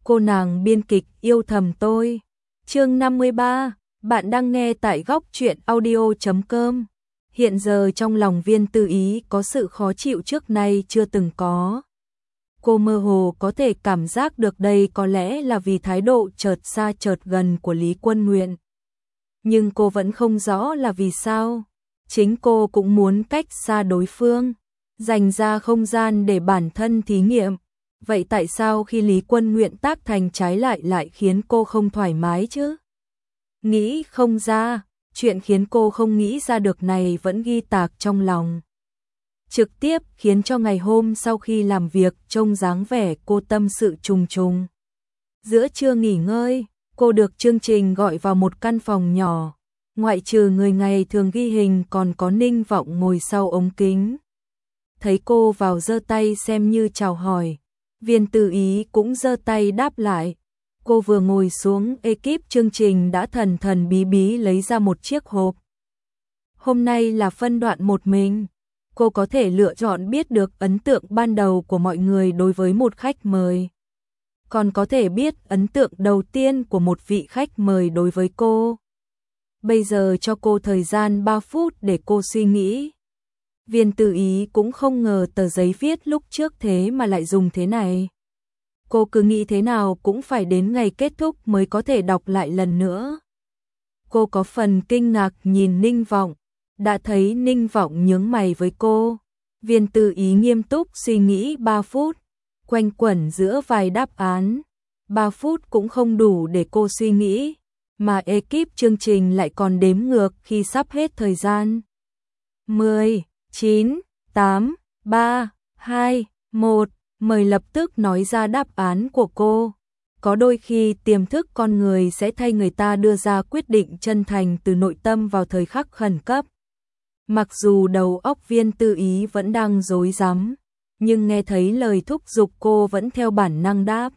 cô nàng biên kịch yêu thầm tôi. Chương 53, bạn đang nghe tại góc truyện audio.com. Hiện giờ trong lòng Viên Tư Ý có sự khó chịu trước nay chưa từng có. Cô mơ hồ có thể cảm giác được đây có lẽ là vì thái độ chợt xa chợt gần của Lý Quân Nguyện. Nhưng cô vẫn không rõ là vì sao. Chính cô cũng muốn cách xa đối phương, dành ra không gian để bản thân thí nghiệm. Vậy tại sao khi Lý Quân Nguyện tác thành trái lại khiến cô không thoải mái chứ? Nghĩ không ra, chuyện khiến cô không nghĩ ra được này vẫn ghi tạc trong lòng. Trực tiếp khiến cho ngày hôm sau khi làm việc trông dáng vẻ cô tâm sự trùng trùng. Giữa trưa nghỉ ngơi, cô được chương trình gọi vào một căn phòng nhỏ. Ngoại trừ người ngày thường ghi hình còn có Ninh Vọng ngồi sau ống kính. Thấy cô vào giơ tay xem như chào hỏi. Viên Tư Ý cũng giơ tay đáp lại. Cô vừa ngồi xuống, ekip chương trình đã thần thần bí bí lấy ra một chiếc hộp. Hôm nay là phân đoạn một mình. Cô có thể lựa chọn biết được ấn tượng ban đầu của mọi người đối với một khách mời. Còn có thể biết ấn tượng đầu tiên của một vị khách mời đối với cô. Bây giờ cho cô thời gian 3 phút để cô suy nghĩ. Viên Tư Ý cũng không ngờ tờ giấy viết lúc trước thế mà lại dùng thế này. Cô cứ nghĩ thế nào cũng phải đến ngày kết thúc mới có thể đọc lại lần nữa. Cô có phần kinh ngạc nhìn Ninh Vọng. Đã thấy Ninh Vọng nhướng mày với cô. Viên Tư Ý nghiêm túc suy nghĩ 3 phút. Quanh quẩn giữa vài đáp án. 3 phút cũng không đủ để cô suy nghĩ. Mà ekip chương trình lại còn đếm ngược khi sắp hết thời gian. 10, 9, 8, 3, 2, 1. Mời lập tức nói ra đáp án của cô. Có đôi khi tiềm thức con người sẽ thay người ta đưa ra quyết định chân thành từ nội tâm vào thời khắc khẩn cấp. Mặc dù đầu óc Viên Tư Ý vẫn đang rối rắm, nhưng nghe thấy lời thúc giục cô vẫn theo bản năng đáp.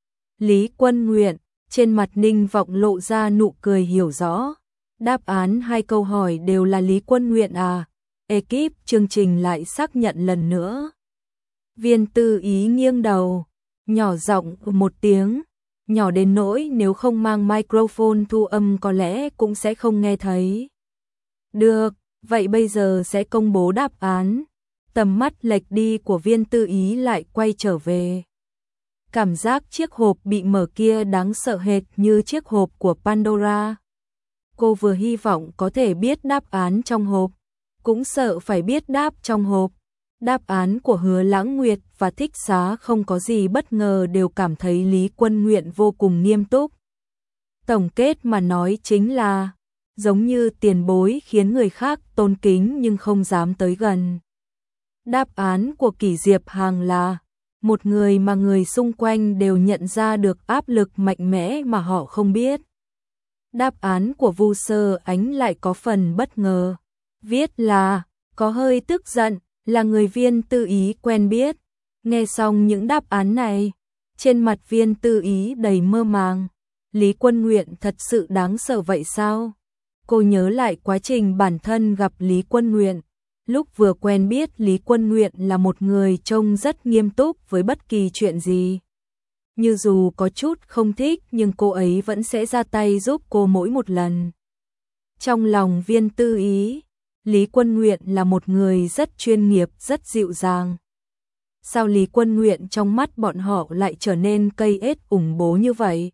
Lý Quân Nguyện, trên mặt Ninh Vọng lộ ra nụ cười hiểu rõ. Đáp án 2 câu hỏi đều là Lý Quân Nguyện à? Ekip chương trình lại xác nhận lần nữa. Viên Tư Ý nghiêng đầu, nhỏ giọng một tiếng, nhỏ đến nỗi nếu không mang microphone thu âm có lẽ cũng sẽ không nghe thấy. Được, vậy bây giờ sẽ công bố đáp án. Tầm mắt lệch đi của Viên Tư Ý lại quay trở về. Cảm giác chiếc hộp bị mở kia đáng sợ hệt như chiếc hộp của Pandora. Cô vừa hy vọng có thể biết đáp án trong hộp, cũng sợ phải biết đáp trong hộp. Đáp án của Hứa Lãng Nguyệt và Thích Xá không có gì bất ngờ, đều cảm thấy Lý Quân Nguyện vô cùng nghiêm túc. Tổng kết mà nói chính là, giống như tiền bối khiến người khác tôn kính nhưng không dám tới gần. Đáp án của Kỷ Diệp Hàng là, một người mà người xung quanh đều nhận ra được áp lực mạnh mẽ mà họ không biết. Đáp án của Vu Sơ Ánh lại có phần bất ngờ. Viết là, có hơi tức giận, là người Viên Tư Ý quen biết. Nghe xong những đáp án này, trên mặt Viên Tư Ý đầy mơ màng. Lý Quân Nguyện thật sự đáng sợ vậy sao? Cô nhớ lại quá trình bản thân gặp Lý Quân Nguyện. Lúc vừa quen biết Lý Quân Nguyện là một người trông rất nghiêm túc với bất kỳ chuyện gì. Như dù có chút không thích nhưng cô ấy vẫn sẽ ra tay giúp cô mỗi một lần. Trong lòng Viên Tư Ý, Lý Quân Nguyện là một người rất chuyên nghiệp, rất dịu dàng. Sao Lý Quân Nguyện trong mắt bọn họ lại trở nên cây ết ủng bố như vậy?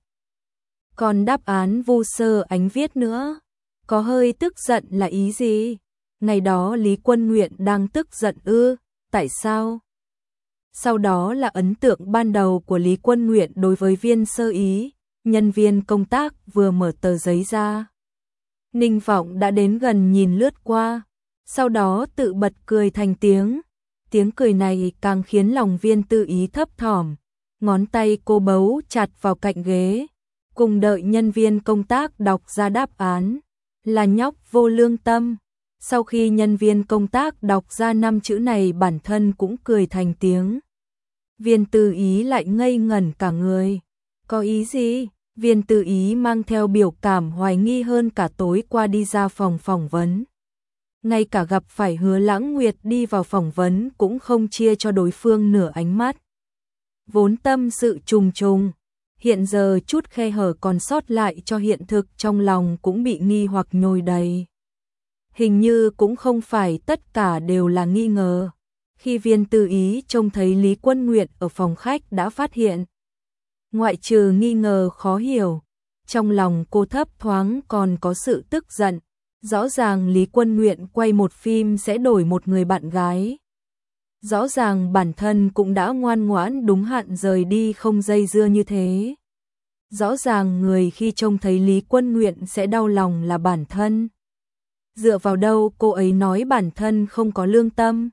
Còn đáp án Vu Sơ Ánh viết nữa, có hơi tức giận là ý gì? Ngày đó Lý Quân Nguyện đang tức giận ư? Tại sao? Sau đó là ấn tượng ban đầu của Lý Quân Nguyện đối với Viên Sơ Ý. Nhân viên công tác vừa mở tờ giấy ra. Ninh Vọng đã đến gần nhìn lướt qua, sau đó tự bật cười thành tiếng. Tiếng cười này càng khiến lòng Viên Tư Ý thấp thỏm. Ngón tay cô bấu chặt vào cạnh ghế, cùng đợi nhân viên công tác đọc ra đáp án. Là nhóc vô lương tâm. Sau khi nhân viên công tác đọc ra 5 chữ này, bản thân cũng cười thành tiếng. Viên Tư Ý lại ngây ngẩn cả người. Có ý gì? Viên Tư Ý mang theo biểu cảm hoài nghi hơn cả tối qua đi ra phòng phỏng vấn. Ngay cả gặp phải Hứa Lãng Nguyệt đi vào phỏng vấn cũng không chia cho đối phương nửa ánh mắt. Vốn tâm sự trùng trùng, hiện giờ chút khe hở còn sót lại cho hiện thực trong lòng cũng bị nghi hoặc nhồi đầy. Hình như cũng không phải tất cả đều là nghi ngờ. Khi Viên Tư Ý trông thấy Lý Quân Nguyệt ở phòng khách đã phát hiện. Ngoại trừ nghi ngờ khó hiểu, trong lòng cô thấp thoáng còn có sự tức giận. Rõ ràng Lý Quân Nguyệt quay một phim sẽ đổi một người bạn gái. Rõ ràng bản thân cũng đã ngoan ngoãn đúng hạn rời đi không dây dưa như thế. Rõ ràng người khi trông thấy Lý Quân Nguyệt sẽ đau lòng là bản thân. Dựa vào đâu cô ấy nói bản thân không có lương tâm?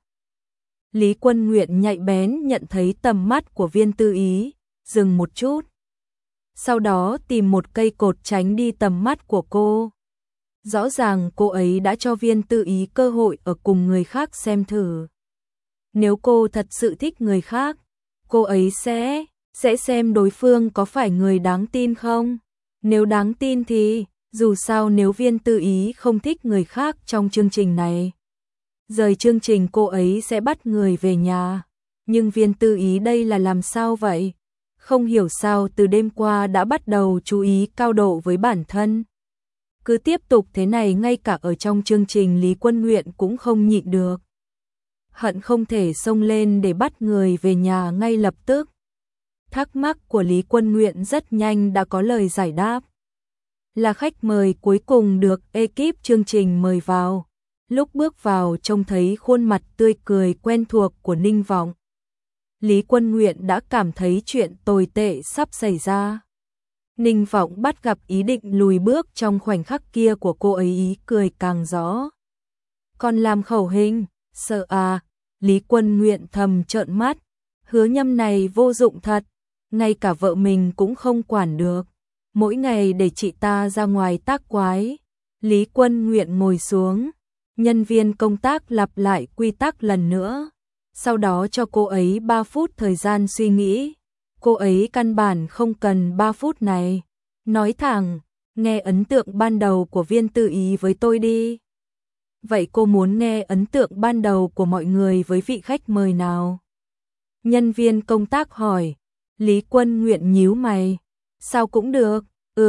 Lý Quân Nguyệt nhạy bén nhận thấy tầm mắt của Viên Tư Ý, dừng một chút. Sau đó tìm một cây cột tránh đi tầm mắt của cô. Rõ ràng cô ấy đã cho Viên Tư Ý cơ hội ở cùng người khác xem thử. Nếu cô thật sự thích người khác, cô ấy sẽ xem đối phương có phải người đáng tin không? Nếu đáng tin thì, dù sao nếu Viên Tư Ý không thích người khác trong chương trình này, rời chương trình cô ấy sẽ bắt người về nhà. Nhưng Viên Tư Ý đây là làm sao vậy? Không hiểu sao từ đêm qua đã bắt đầu chú ý cao độ với bản thân. Cứ tiếp tục thế này ngay cả ở trong chương trình Lý Quân Nguyệt cũng không nhịn được. Hận không thể xông lên để bắt người về nhà ngay lập tức. Thắc mắc của Lý Quân Nguyệt rất nhanh đã có lời giải đáp. Là khách mời cuối cùng được ekip chương trình mời vào. Lúc bước vào trông thấy khuôn mặt tươi cười quen thuộc của Ninh Vọng. Lý Quân Nguyệt đã cảm thấy chuyện tồi tệ sắp xảy ra. Ninh Vọng bắt gặp ý định lùi bước trong khoảnh khắc kia của cô ấy, ý cười càng rõ. Còn làm khẩu hình, sợ à? Lý Quân Nguyệt thầm trợn mắt. Hứa Nhâm này vô dụng thật, ngay cả vợ mình cũng không quản được. Mỗi ngày để chị ta ra ngoài tác quái. Lý Quân Nguyệt ngồi xuống. Nhân viên công tác lặp lại quy tắc lần nữa. Sau đó cho cô ấy 3 phút thời gian suy nghĩ. Cô ấy căn bản không cần 3 phút này. Nói thẳng, nghe ấn tượng ban đầu của Viên Tư Ý với tôi đi. Vậy cô muốn nghe ấn tượng ban đầu của mọi người với vị khách mời nào? Nhân viên công tác hỏi. Lý Quân Nguyệt nhíu mày. Sao cũng được,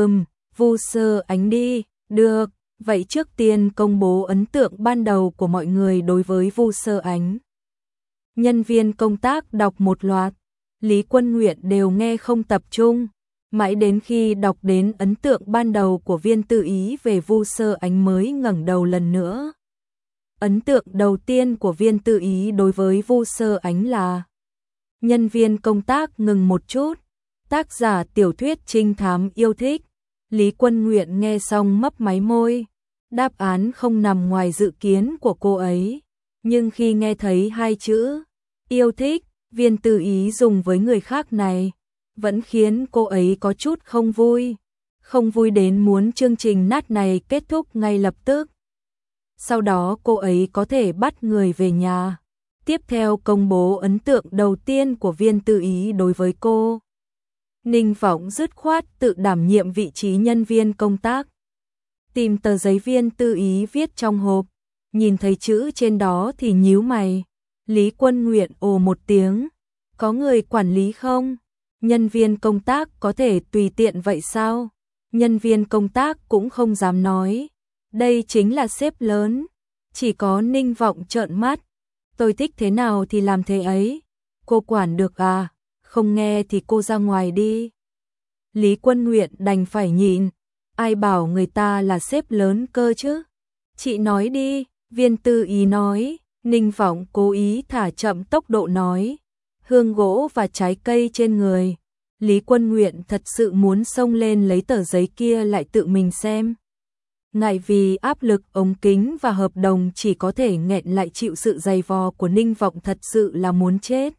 Vu Sơ Ánh đi, được. Vậy trước tiên công bố ấn tượng ban đầu của mọi người đối với Vu Sơ Ánh. Nhân viên công tác đọc một loạt. Lý Quân Nguyệt đều nghe không tập trung. Mãi đến khi đọc đến ấn tượng ban đầu của Viên Tư Ý về Vu Sơ Ánh mới ngẩng đầu lần nữa. Ấn tượng đầu tiên của Viên Tư Ý đối với Vu Sơ Ánh là. Nhân viên công tác ngừng một chút. Tác giả tiểu thuyết trinh thám yêu thích. Lý Quân Nguyệt nghe xong mấp máy môi. Đáp án không nằm ngoài dự kiến của cô ấy. Nhưng khi nghe thấy hai chữ yêu thích, Viên Tư Ý dùng với người khác này, vẫn khiến cô ấy có chút không vui. Không vui đến muốn chương trình nát này kết thúc ngay lập tức. Sau đó cô ấy có thể bắt người về nhà. Tiếp theo công bố ấn tượng đầu tiên của Viên Tư Ý đối với cô. Ninh Vọng dứt khoát tự đảm nhiệm vị trí nhân viên công tác. Tìm tờ giấy Viên Tư Ý viết trong hộp. Nhìn thấy chữ trên đó thì nhíu mày. Lý Quân Nguyệt ồ một tiếng. Có người quản lý không? Nhân viên công tác có thể tùy tiện vậy sao? Nhân viên công tác cũng không dám nói. Đây chính là sếp lớn. Chỉ có Ninh Vọng trợn mắt. Tôi thích thế nào thì làm thế ấy. Cô quản được à? Không nghe thì cô ra ngoài đi. Lý Quân Nguyệt đành phải nhịn. Ai bảo người ta là sếp lớn cơ chứ? Chị nói đi, Viên Tư Ý nói. Ninh Vọng cố ý thả chậm tốc độ nói. Hương gỗ và trái cây trên người. Lý Quân Nguyệt thật sự muốn xông lên lấy tờ giấy kia lại tự mình xem. Ngại vì áp lực ống kính và hợp đồng chỉ có thể nghẹn lại chịu sự dày vò của Ninh Vọng, thật sự là muốn chết.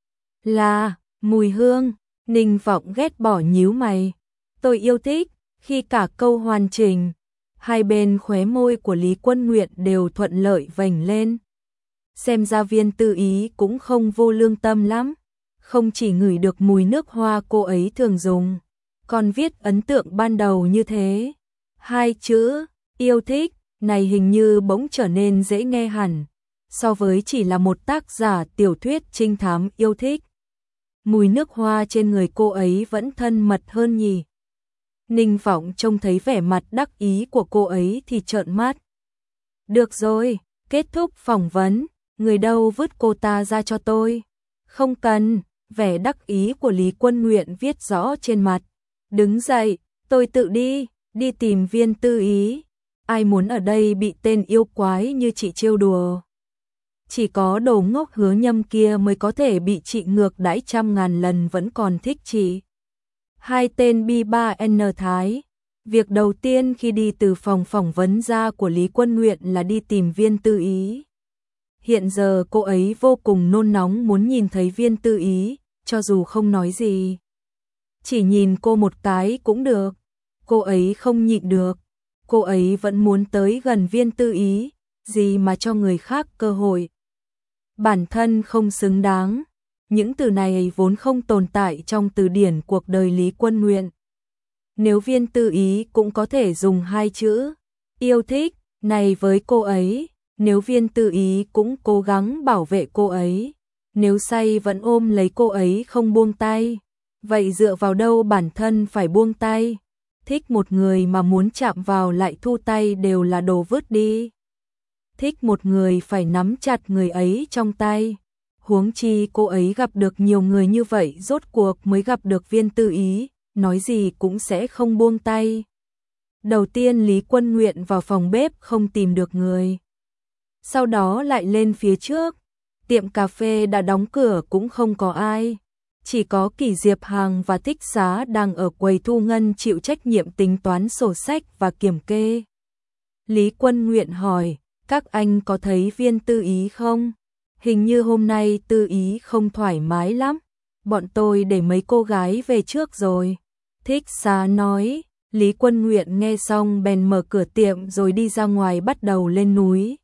Là, mùi hương. Ninh Vọng ghét bỏ nhíu mày. Tôi yêu thích. Khi cả câu hoàn chỉnh, hai bên khóe môi của Lý Quân Nguyệt đều thuận lợi vành lên. Xem ra Viên Tư Ý cũng không vô lương tâm lắm. Không chỉ ngửi được mùi nước hoa cô ấy thường dùng, còn viết ấn tượng ban đầu như thế. Hai chữ, yêu thích, này hình như bỗng trở nên dễ nghe hẳn, so với chỉ là một tác giả tiểu thuyết trinh thám yêu thích. mùi nước hoa trên người cô ấy vẫn thân mật hơn nhỉ. Ninh Vọng trông thấy vẻ mặt đắc ý của cô ấy thì trợn mắt. Được rồi, kết thúc phỏng vấn, người đâu vứt cô ta ra cho tôi. Không cần, vẻ đắc ý của Lý Quân Nguyện viết rõ trên mặt. Đứng dậy, tôi tự đi tìm Viên Tư Ý. Ai muốn ở đây bị tên yêu quái như chị trêu đùa. Chỉ có đồ ngốc Hứa Nhâm kia mới có thể bị chị ngược đãi 100.000 lần vẫn còn thích chị. Hai tên B3N Thái. Việc đầu tiên khi đi từ phòng phỏng vấn ra của Lý Quân Nguyện là đi tìm Viên Tư Ý. Hiện giờ cô ấy vô cùng nôn nóng muốn nhìn thấy Viên Tư Ý, cho dù không nói gì. Chỉ nhìn cô một cái cũng được. Cô ấy không nhịn được. Cô ấy vẫn muốn tới gần Viên Tư Ý, gì mà cho người khác cơ hội. Bản thân không xứng đáng. Những từ này vốn không tồn tại trong từ điển cuộc đời Lý Quân Nguyện. Nếu Viên Tư Ý cũng có thể dùng hai chữ yêu thích này với cô ấy, nếu Viên Tư Ý cũng cố gắng bảo vệ cô ấy, nếu say vẫn ôm lấy cô ấy không buông tay, vậy dựa vào đâu bản thân phải buông tay? Thích một người mà muốn chạm vào lại thu tay đều là đồ vứt đi. Thích một người phải nắm chặt người ấy trong tay. Huống chi cô ấy gặp được nhiều người như vậy rốt cuộc mới gặp được Viên Tư Ý, nói gì cũng sẽ không buông tay. Đầu tiên Lý Quân Nguyện vào phòng bếp không tìm được người. Sau đó lại lên phía trước, tiệm cà phê đã đóng cửa cũng không có ai. Chỉ có Kỷ Diệp Hằng và Thích Xá đang ở quầy thu ngân chịu trách nhiệm tính toán sổ sách và kiểm kê. Lý Quân Nguyện hỏi, các anh có thấy Viên Tư Ý không? Hình như hôm nay Tư Ý không thoải mái lắm. Bọn tôi để mấy cô gái về trước rồi. Thích Xá nói. Lý Quân Nguyện nghe xong bèn mở cửa tiệm rồi đi ra ngoài bắt đầu lên núi.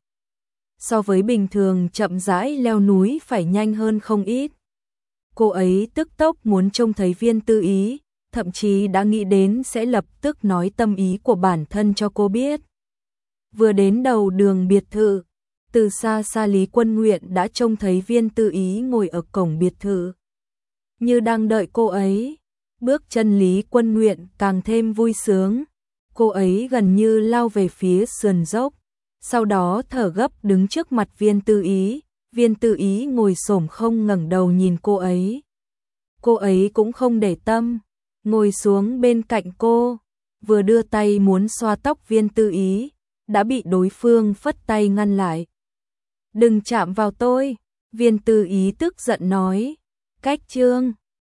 So với bình thường chậm rãi leo núi phải nhanh hơn không ít. Cô ấy tức tốc muốn trông thấy Viên Tư Ý, thậm chí đã nghĩ đến sẽ lập tức nói tâm ý của bản thân cho cô biết. Vừa đến đầu đường biệt thự, từ xa xa Lý Quân Nguyện đã trông thấy Viên Tư Ý ngồi ở cổng biệt thự, như đang đợi cô ấy. Bước chân Lý Quân Nguyện càng thêm vui sướng. Cô ấy gần như lao về phía sườn dốc, sau đó thở gấp đứng trước mặt Viên Tư Ý. Viên Tư Ý ngồi xổm không ngẩng đầu nhìn cô ấy. Cô ấy cũng không để tâm, ngồi xuống bên cạnh cô, vừa đưa tay muốn xoa tóc Viên Tư Ý, đã bị đối phương phất tay ngăn lại. Đừng chạm vào tôi, Viên Tư Ý tức giận nói. Cách Trương